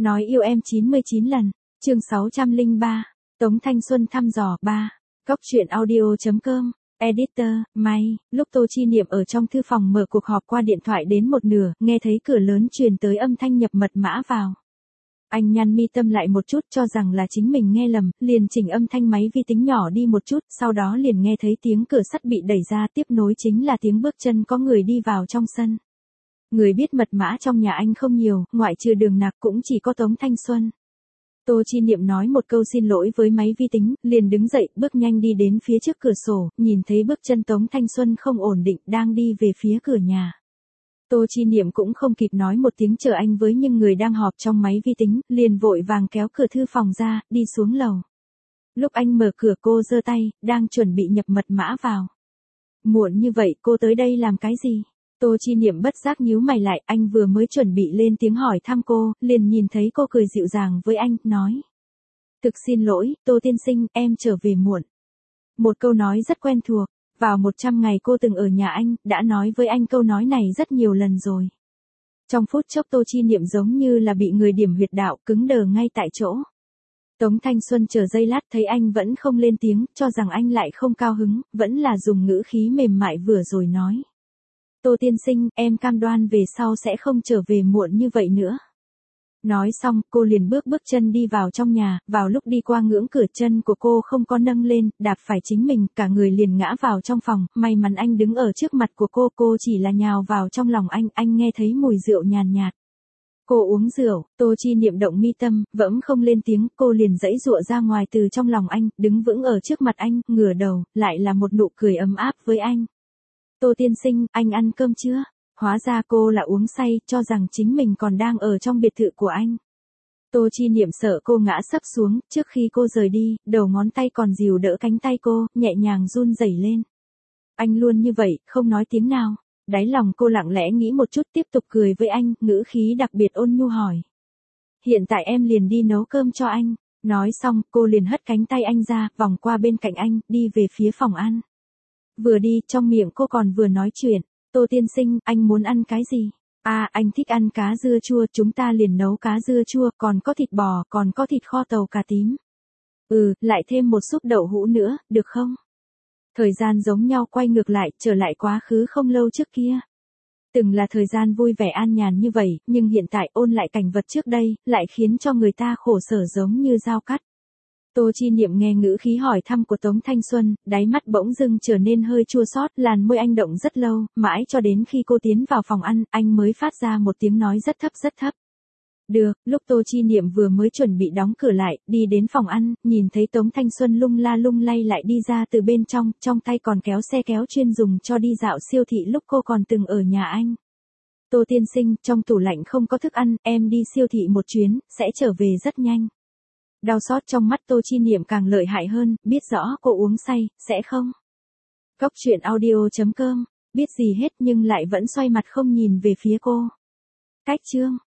Nói yêu em 99 lần. Chương 603. Tống Thanh Xuân thăm dò 3. Cóc truyện audio.com. Editor, May. Lúc Tô Chi Niệm ở trong thư phòng mở cuộc họp qua điện thoại đến một nửa, nghe thấy cửa lớn truyền tới âm thanh nhập mật mã vào. Anh nhăn mi tâm lại một chút cho rằng là chính mình nghe lầm, liền chỉnh âm thanh máy vi tính nhỏ đi một chút, sau đó liền nghe thấy tiếng cửa sắt bị đẩy ra, tiếp nối chính là tiếng bước chân có người đi vào trong sân. Người biết mật mã trong nhà anh không nhiều, ngoại trừ Đường Nạc cũng chỉ có Tống Thanh Xuân. Tô Chi Niệm nói một câu xin lỗi với máy vi tính, liền đứng dậy, bước nhanh đi đến phía trước cửa sổ, nhìn thấy bước chân Tống Thanh Xuân không ổn định, đang đi về phía cửa nhà. Tô Chi Niệm cũng không kịp nói một tiếng chờ anh với những người đang họp trong máy vi tính, liền vội vàng kéo cửa thư phòng ra, đi xuống lầu. Lúc anh mở cửa cô giơ tay, đang chuẩn bị nhập mật mã vào. Muộn như vậy cô tới đây làm cái gì? Tô Chi Niệm bất giác nhíu mày lại, anh vừa mới chuẩn bị lên tiếng hỏi thăm cô, liền nhìn thấy cô cười dịu dàng với anh, nói. Thực xin lỗi, Tô tiên sinh, em trở về muộn. Một câu nói rất quen thuộc, vào 100 ngày cô từng ở nhà anh, đã nói với anh câu nói này rất nhiều lần rồi. Trong phút chốc Tô Chi Niệm giống như là bị người điểm huyệt đạo, cứng đờ ngay tại chỗ. Tống Thanh Xuân chờ giây lát thấy anh vẫn không lên tiếng, cho rằng anh lại không cao hứng, vẫn là dùng ngữ khí mềm mại vừa rồi nói. Tô tiên sinh, em cam đoan về sau sẽ không trở về muộn như vậy nữa. Nói xong, cô liền bước chân đi vào trong nhà, vào lúc đi qua ngưỡng cửa chân của cô không có nâng lên, đạp phải chính mình, cả người liền ngã vào trong phòng, may mắn anh đứng ở trước mặt của cô chỉ là nhào vào trong lòng anh nghe thấy mùi rượu nhàn nhạt. Cô uống rượu, Tô Chi Niệm động mi tâm, vẫn không lên tiếng, cô liền giãy giụa ra ngoài từ trong lòng anh, đứng vững ở trước mặt anh, ngửa đầu, lại là một nụ cười ấm áp với anh. Tô tiên sinh, anh ăn cơm chưa? Hóa ra cô là uống say, cho rằng chính mình còn đang ở trong biệt thự của anh. Tô Chi Niệm sợ cô ngã sấp xuống, trước khi cô rời đi, đầu ngón tay còn dìu đỡ cánh tay cô, nhẹ nhàng run rẩy lên. Anh luôn như vậy, không nói tiếng nào. Đáy lòng cô lặng lẽ nghĩ một chút tiếp tục cười với anh, ngữ khí đặc biệt ôn nhu hỏi. Hiện tại em liền đi nấu cơm cho anh. Nói xong, cô liền hất cánh tay anh ra, vòng qua bên cạnh anh, đi về phía phòng ăn. Vừa đi, trong miệng cô còn vừa nói chuyện. Tô tiên sinh, anh muốn ăn cái gì? À, anh thích ăn cá dưa chua, chúng ta liền nấu cá dưa chua, còn có thịt bò, còn có thịt kho tàu cà tím. Lại thêm một súp đậu hũ nữa, được không? Thời gian giống nhau quay ngược lại, trở lại quá khứ không lâu trước kia. Từng là thời gian vui vẻ an nhàn như vậy, nhưng hiện tại ôn lại cảnh vật trước đây, lại khiến cho người ta khổ sở giống như dao cắt. Tô Chi Niệm nghe ngữ khí hỏi thăm của Tống Thanh Xuân, đáy mắt bỗng dưng trở nên hơi chua xót, làn môi anh động rất lâu, mãi cho đến khi cô tiến vào phòng ăn, anh mới phát ra một tiếng nói rất thấp. Được, lúc Tô Chi Niệm vừa mới chuẩn bị đóng cửa lại, đi đến phòng ăn, nhìn thấy Tống Thanh Xuân lung la lung lay lại đi ra từ bên trong tay còn kéo xe kéo chuyên dùng cho đi dạo siêu thị lúc cô còn từng ở nhà anh. Tô tiên sinh, trong tủ lạnh không có thức ăn, em đi siêu thị một chuyến, sẽ trở về rất nhanh. Đau xót trong mắt Tô Chi Niệm càng lợi hại hơn, biết rõ cô uống say, sẽ không? Cóc truyện audio.com, biết gì hết nhưng lại vẫn xoay mặt không nhìn về phía cô. Cách chương.